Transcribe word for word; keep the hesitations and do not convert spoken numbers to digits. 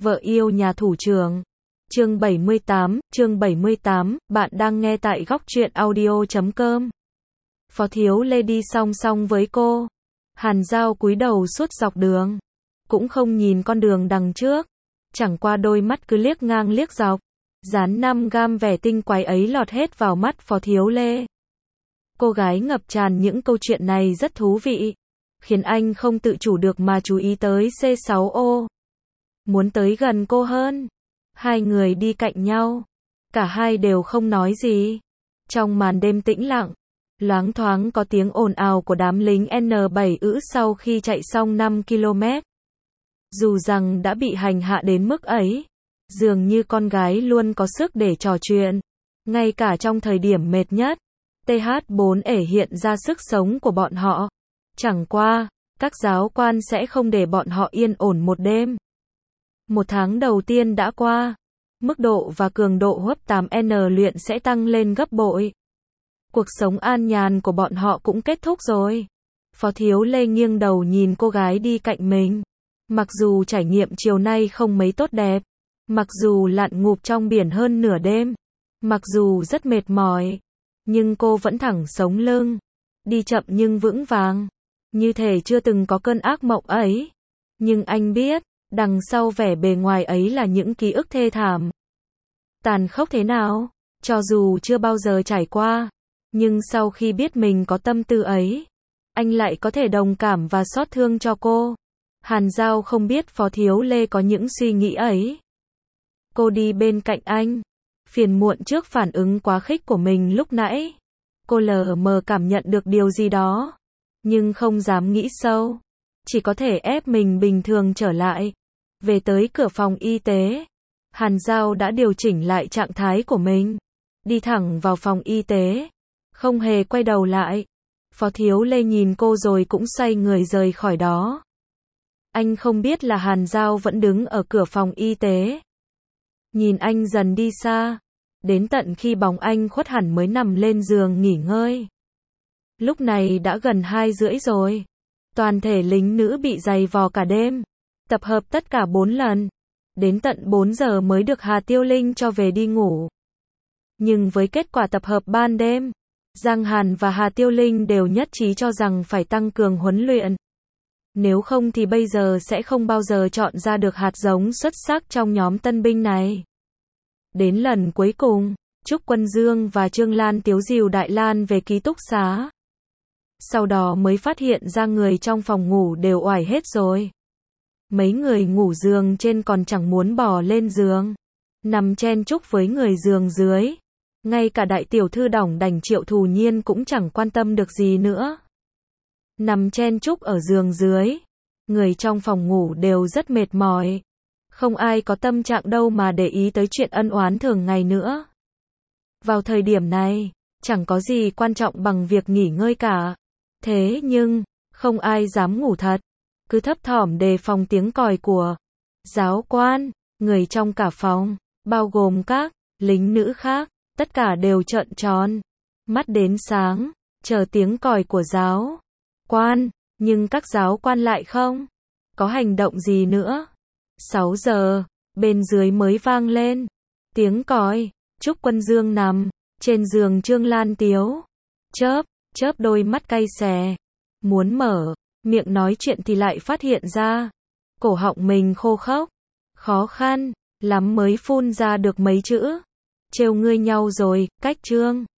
Vợ yêu nhà thủ trưởng. Chương bảy mươi tám, chương bảy mươi tám, bạn đang nghe tại góc truyện audio chấm com. Phó Thiếu Lê đi song song với cô. Hàn Giao cúi đầu suốt dọc đường, cũng không nhìn con đường đằng trước, chẳng qua đôi mắt cứ liếc ngang liếc dọc. Dán năm gam vẻ tinh quái ấy lọt hết vào mắt Phó Thiếu Lê. Cô gái ngập tràn những câu chuyện này rất thú vị, khiến anh không tự chủ được mà chú ý tới C sáu O. Muốn tới gần cô hơn. Hai người đi cạnh nhau, cả hai đều không nói gì. Trong màn đêm tĩnh lặng, loáng thoáng có tiếng ồn ào của đám lính N bảy ữ sau khi chạy xong năm ki lô mét. Dù rằng đã bị hành hạ đến mức ấy, dường như con gái luôn có sức để trò chuyện, ngay cả trong thời điểm mệt nhất. T H bốn ể hiện ra sức sống của bọn họ. Chẳng qua, các giáo quan sẽ không để bọn họ yên ổn một đêm. Một tháng đầu tiên đã qua, mức độ và cường độ huấp tám N luyện sẽ tăng lên gấp bội. Cuộc sống an nhàn của bọn họ cũng kết thúc rồi. Phó Thiếu Lê nghiêng đầu nhìn cô gái đi cạnh mình. Mặc dù trải nghiệm chiều nay không mấy tốt đẹp, mặc dù lặn ngụp trong biển hơn nửa đêm, mặc dù rất mệt mỏi, nhưng cô vẫn thẳng sống lưng, đi chậm nhưng vững vàng, như thể chưa từng có cơn ác mộng ấy. Nhưng anh biết, đằng sau vẻ bề ngoài ấy là những ký ức thê thảm, tàn khốc thế nào, cho dù chưa bao giờ trải qua, nhưng sau khi biết mình có tâm tư ấy, anh lại có thể đồng cảm và xót thương cho cô. Hàn Giao không biết Phó Thiếu Lê có những suy nghĩ ấy. Cô đi bên cạnh anh, phiền muộn trước phản ứng quá khích của mình lúc nãy. Cô lờ mờ cảm nhận được điều gì đó, nhưng không dám nghĩ sâu, chỉ có thể ép mình bình thường trở lại. Về tới cửa phòng y tế, Hàn Giao đã điều chỉnh lại trạng thái của mình, đi thẳng vào phòng y tế, không hề quay đầu lại. Phó Thiếu Lê nhìn cô rồi cũng xoay người rời khỏi đó. Anh không biết là Hàn Giao vẫn đứng ở cửa phòng y tế. Nhìn anh dần đi xa, đến tận khi bóng anh khuất hẳn mới nằm lên giường nghỉ ngơi. Lúc này đã gần hai rưỡi rồi. Toàn thể lính nữ bị giày vò cả đêm, tập hợp tất cả bốn lần. Đến tận bốn giờ mới được Hà Tiêu Linh cho về đi ngủ. Nhưng với kết quả tập hợp ban đêm, Giang Hàn và Hà Tiêu Linh đều nhất trí cho rằng phải tăng cường huấn luyện. Nếu không thì bây giờ sẽ không bao giờ chọn ra được hạt giống xuất sắc trong nhóm tân binh này. Đến lần cuối cùng, Trúc Quân Dương và Trương Lan Tiếu dìu Đại Lan về ký túc xá. Sau đó mới phát hiện ra người trong phòng ngủ đều oải hết rồi. Mấy người ngủ giường trên còn chẳng muốn bò lên giường, nằm chen chúc với người giường dưới. Ngay cả đại tiểu thư đỏng đảnh Triệu Thù Nhiên cũng chẳng quan tâm được gì nữa. Nằm chen chúc ở giường dưới, người trong phòng ngủ đều rất mệt mỏi. Không ai có tâm trạng đâu mà để ý tới chuyện ân oán thường ngày nữa. Vào thời điểm này, chẳng có gì quan trọng bằng việc nghỉ ngơi cả. Thế nhưng, không ai dám ngủ thật, cứ thấp thỏm đề phòng tiếng còi của giáo quan. Người trong cả phòng, bao gồm các lính nữ khác, tất cả đều trợn tròn mắt đến sáng, chờ tiếng còi của giáo quan, nhưng các giáo quan lại không có hành động gì nữa. Sáu giờ, bên dưới mới vang lên tiếng còi. Trúc Quân Dương nằm trên giường Trương Lan Tiếu, chớp chớp đôi mắt cay xè, muốn mở miệng nói chuyện thì lại phát hiện ra cổ họng mình khô khốc, khó khăn lắm mới phun ra được mấy chữ: trêu ngươi nhau rồi, cách Trương